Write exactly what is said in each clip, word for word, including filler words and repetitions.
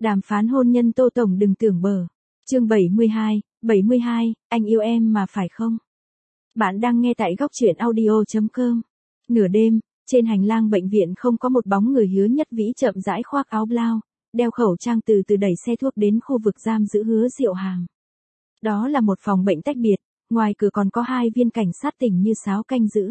Đàm phán hôn nhân Tô Tổng đừng tưởng bờ. Chương bảy mươi hai, bảy mươi hai, anh yêu em mà phải không? Bạn đang nghe tại góc truyện audio chấm com. Nửa đêm, trên hành lang bệnh viện không có một bóng người. Hứa Nhất Vĩ chậm rãi khoác áo blau, đeo khẩu trang từ từ đẩy xe thuốc đến khu vực giam giữ Hứa Diệu Hàm. Đó là một phòng bệnh tách biệt, ngoài cửa còn có hai viên cảnh sát tỉnh như sáo canh giữ.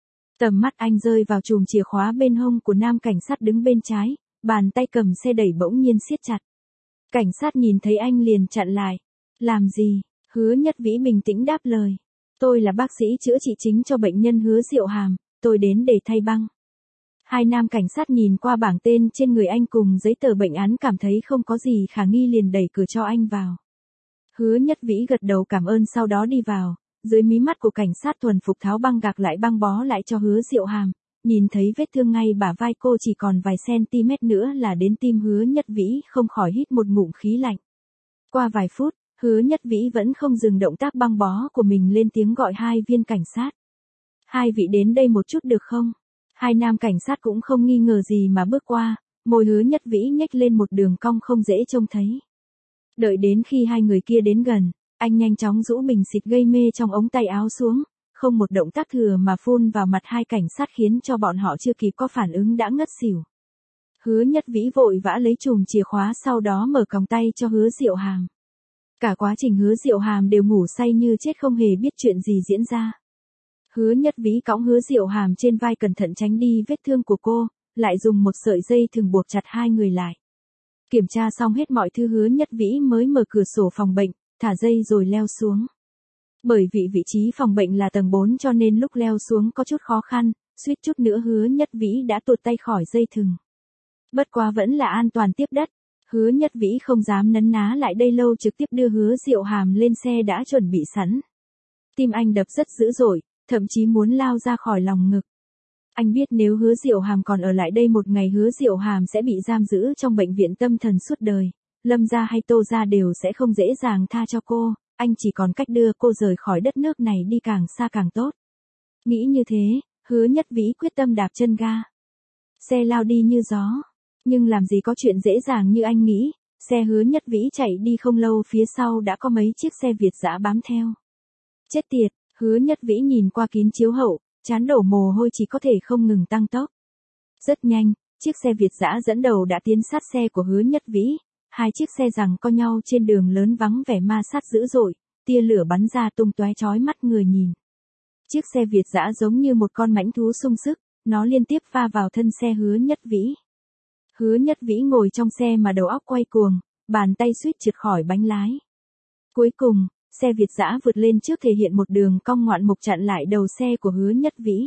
Tầm mắt anh rơi vào chùm chìa khóa bên hông của nam cảnh sát đứng bên trái, bàn tay cầm xe đẩy bỗng nhiên siết chặt. Cảnh sát nhìn thấy anh liền chặn lại. Làm gì? Hứa Nhất Vĩ bình tĩnh đáp lời. Tôi là bác sĩ chữa trị chính cho bệnh nhân Hứa Diệu Hàm, tôi đến để thay băng. Hai nam cảnh sát nhìn qua bảng tên trên người anh cùng giấy tờ bệnh án cảm thấy không có gì khả nghi liền đẩy cửa cho anh vào. Hứa Nhất Vĩ gật đầu cảm ơn sau đó đi vào, dưới mí mắt của cảnh sát thuần phục tháo băng gạc lại băng bó lại cho Hứa Diệu Hàm, nhìn thấy vết thương ngay bả vai cô chỉ còn vài centimet nữa là đến tim. Hứa Nhất Vĩ không khỏi hít một ngụm khí lạnh. Qua vài phút, Hứa Nhất Vĩ vẫn không dừng động tác băng bó của mình lên tiếng gọi hai viên cảnh sát. Hai vị đến đây một chút được không? Hai nam cảnh sát cũng không nghi ngờ gì mà bước qua, môi Hứa Nhất Vĩ nhếch lên một đường cong không dễ trông thấy. Đợi đến khi hai người kia đến gần, anh nhanh chóng rũ bình xịt gây mê trong ống tay áo xuống, không một động tác thừa mà phun vào mặt hai cảnh sát khiến cho bọn họ chưa kịp có phản ứng đã ngất xỉu. Hứa Nhất Vĩ vội vã lấy chùm chìa khóa sau đó mở còng tay cho Hứa Diệu Hàm. Cả quá trình Hứa Diệu Hàm đều ngủ say như chết không hề biết chuyện gì diễn ra. Hứa Nhất Vĩ cõng Hứa Diệu Hàm trên vai cẩn thận tránh đi vết thương của cô, lại dùng một sợi dây thừng buộc chặt hai người lại. Kiểm tra xong hết mọi thứ Hứa Nhất Vĩ mới mở cửa sổ phòng bệnh, thả dây rồi leo xuống. Bởi vì vị trí phòng bệnh là tầng bốn cho nên lúc leo xuống có chút khó khăn, suýt chút nữa Hứa Nhất Vĩ đã tuột tay khỏi dây thừng. Bất quá vẫn là an toàn tiếp đất. Hứa Nhất Vĩ không dám nấn ná lại đây lâu trực tiếp đưa Hứa Diệu Hàm lên xe đã chuẩn bị sẵn. Tim anh đập rất dữ dội, thậm chí muốn lao ra khỏi lòng ngực. Anh biết nếu Hứa Diệu Hàm còn ở lại đây một ngày Hứa Diệu Hàm sẽ bị giam giữ trong bệnh viện tâm thần suốt đời. Lâm gia hay Tô gia đều sẽ không dễ dàng tha cho cô, anh chỉ còn cách đưa cô rời khỏi đất nước này đi càng xa càng tốt. Nghĩ như thế, Hứa Nhất Vĩ quyết tâm đạp chân ga. Xe lao đi như gió. Nhưng làm gì có chuyện dễ dàng như anh nghĩ, xe Hứa Nhất Vĩ chạy đi không lâu phía sau đã có mấy chiếc xe Việt dã bám theo. Chết tiệt, Hứa Nhất Vĩ nhìn qua kín chiếu hậu, trán đổ mồ hôi chỉ có thể không ngừng tăng tốc. Rất nhanh, chiếc xe Việt dã dẫn đầu đã tiến sát xe của Hứa Nhất Vĩ, hai chiếc xe giằng co nhau trên đường lớn vắng vẻ ma sát dữ dội, tia lửa bắn ra tung tóe chói mắt người nhìn. Chiếc xe Việt dã giống như một con mãnh thú sung sức, nó liên tiếp va vào thân xe Hứa Nhất Vĩ. Hứa Nhất Vĩ ngồi trong xe mà đầu óc quay cuồng, bàn tay suýt trượt khỏi bánh lái. Cuối cùng, xe Việt dã vượt lên trước thể hiện một đường cong ngoạn mục chặn lại đầu xe của Hứa Nhất Vĩ.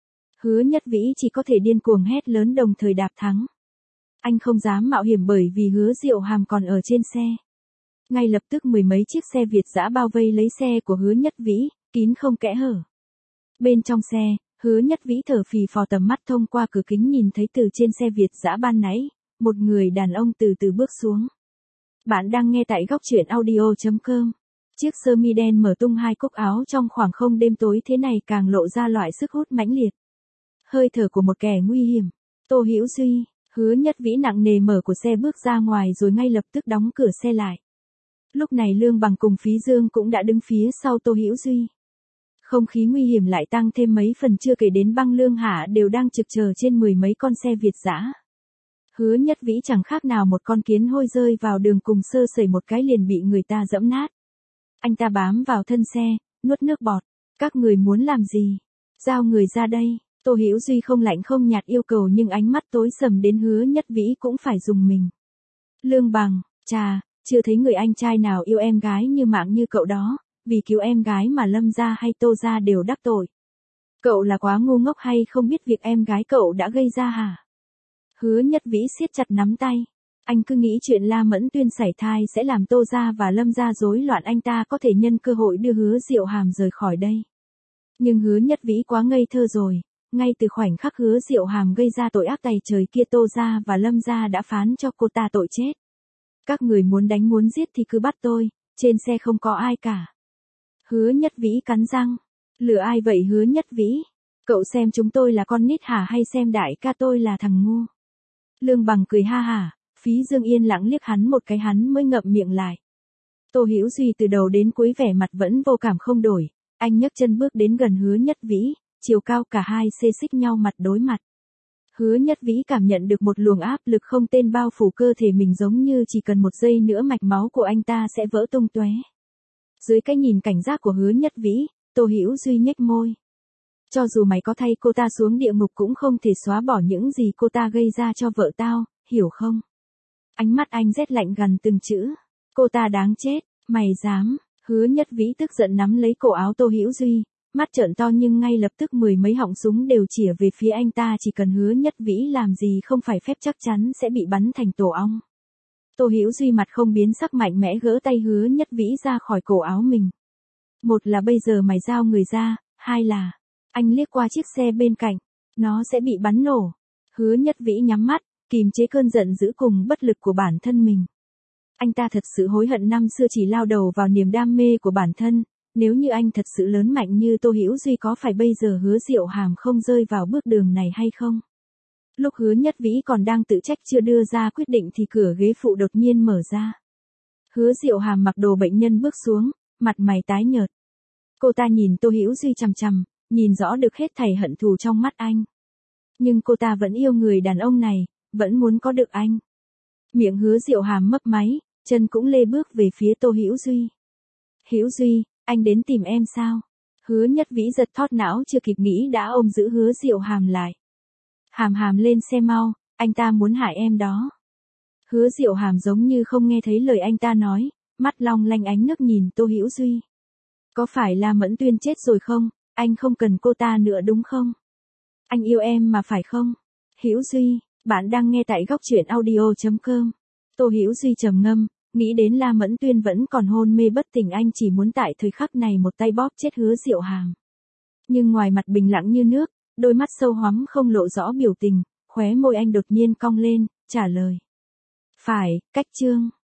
Hứa Nhất Vĩ chỉ có thể điên cuồng hét lớn đồng thời đạp thắng. Anh không dám mạo hiểm bởi vì Hứa Diệu Hàm còn ở trên xe. Ngay lập tức mười mấy chiếc xe Việt dã bao vây lấy xe của Hứa Nhất Vĩ, kín không kẽ hở. Bên trong xe, Hứa Nhất Vĩ thở phì phò tầm mắt thông qua cửa kính nhìn thấy từ trên xe Việt dã ban nãy, một người đàn ông từ từ bước xuống. Bạn đang nghe tại góc truyện audio chấm com. Chiếc sơ mi đen mở tung hai cúc áo trong khoảng không đêm tối thế này càng lộ ra loại sức hút mãnh liệt. Hơi thở của một kẻ nguy hiểm. Tô Hữu Duy. Hứa Nhất Vĩ nặng nề mở của xe bước ra ngoài rồi ngay lập tức đóng cửa xe lại. Lúc này Lương Bằng cùng Phí Dương cũng đã đứng phía sau Tô Hữu Duy. Không khí nguy hiểm lại tăng thêm mấy phần chưa kể đến Băng Lương Hạ đều đang trực chờ trên mười mấy con xe Việt dã. Hứa Nhất Vĩ chẳng khác nào một con kiến hôi rơi vào đường cùng sơ sẩy một cái liền bị người ta dẫm nát. Anh ta bám vào thân xe, nuốt nước bọt. Các người muốn làm gì? Giao người ra đây. Tô Hữu Duy không lạnh không nhạt yêu cầu nhưng ánh mắt tối sầm đến Hứa Nhất Vĩ cũng phải dùng mình. Lương Bằng, chà, chưa thấy người anh trai nào yêu em gái như mạng như cậu đó, vì cứu em gái mà Lâm gia hay Tô gia đều đắc tội. Cậu là quá ngu ngốc hay không biết việc em gái cậu đã gây ra hả? Hứa Nhất Vĩ siết chặt nắm tay. Anh cứ nghĩ chuyện La Mẫn Tuyên sảy thai sẽ làm Tô gia và Lâm gia rối loạn anh ta có thể nhân cơ hội đưa Hứa Diệu Hàm rời khỏi đây. Nhưng Hứa Nhất Vĩ quá ngây thơ rồi. Ngay từ khoảnh khắc Hứa Diệu Hàm gây ra tội ác tày trời kia Tô gia và Lâm gia đã phán cho cô ta tội chết. Các người muốn đánh muốn giết thì cứ bắt tôi, trên xe không có ai cả. Hứa Nhất Vĩ cắn răng. Lừa ai vậy Hứa Nhất Vĩ? Cậu xem chúng tôi là con nít hả hay xem đại ca tôi là thằng ngu? Lương Bằng cười ha hả, Phí Dương yên lặng liếc hắn một cái hắn mới ngậm miệng lại. Tô Hữu Duy từ đầu đến cuối vẻ mặt vẫn vô cảm không đổi, anh nhấc chân bước đến gần Hứa Nhất Vĩ, chiều cao cả hai xê xích nhau mặt đối mặt. Hứa Nhất Vĩ cảm nhận được một luồng áp lực không tên bao phủ cơ thể mình giống như chỉ cần một giây nữa mạch máu của anh ta sẽ vỡ tung tóe. Dưới cái nhìn cảnh giác của Hứa Nhất Vĩ, Tô Hữu Duy nhếch môi. Cho dù mày có thay cô ta xuống địa ngục cũng không thể xóa bỏ những gì cô ta gây ra cho vợ tao, hiểu không? Ánh mắt anh rét lạnh gần từng chữ. Cô ta đáng chết, mày dám. Hứa Nhất Vĩ tức giận nắm lấy cổ áo Tô Hữu Duy, mắt trợn to nhưng ngay lập tức mười mấy họng súng đều chĩa về phía anh ta, chỉ cần Hứa Nhất Vĩ làm gì không phải phép chắc chắn sẽ bị bắn thành tổ ong. Tô Hữu Duy mặt không biến sắc mạnh mẽ gỡ tay Hứa Nhất Vĩ ra khỏi cổ áo mình. Một là bây giờ mày giao người ra, hai là, anh liếc qua chiếc xe bên cạnh, nó sẽ bị bắn nổ. Hứa Nhất Vĩ nhắm mắt, kìm chế cơn giận dữ cùng bất lực của bản thân mình. Anh ta thật sự hối hận năm xưa chỉ lao đầu vào niềm đam mê của bản thân, nếu như anh thật sự lớn mạnh như Tô Hữu Duy có phải bây giờ Hứa Diệu Hàm không rơi vào bước đường này hay không? Lúc Hứa Nhất Vĩ còn đang tự trách chưa đưa ra quyết định thì cửa ghế phụ đột nhiên mở ra. Hứa Diệu Hàm mặc đồ bệnh nhân bước xuống, mặt mày tái nhợt. Cô ta nhìn Tô Hữu Duy chằm chằm, nhìn rõ được hết thảy hận thù trong mắt anh. Nhưng cô ta vẫn yêu người đàn ông này, vẫn muốn có được anh. Miệng Hứa Diệu Hàm mấp máy, chân cũng lê bước về phía Tô Hữu Duy. Hữu Duy, anh đến tìm em sao? Hứa Nhất Vĩ giật thót não chưa kịp nghĩ đã ôm giữ Hứa Diệu Hàm lại. Hàm Hàm lên xe mau, anh ta muốn hại em đó. Hứa Diệu Hàm giống như không nghe thấy lời anh ta nói, mắt long lanh ánh nước nhìn Tô Hữu Duy. Có phải là Mẫn Tuyên chết rồi không? Anh không cần cô ta nữa đúng không? Anh yêu em mà phải không? Hữu Duy, bạn đang nghe tại góc truyện audio chấm com. Tô Hữu Duy trầm ngâm, nghĩ đến La Mẫn Tuyên vẫn còn hôn mê bất tỉnh, anh chỉ muốn tại thời khắc này một tay bóp chết Hứa Diệu Hàm. Nhưng ngoài mặt bình lặng như nước, đôi mắt sâu hoắm không lộ rõ biểu tình, khóe môi anh đột nhiên cong lên, trả lời. Phải, cách chương.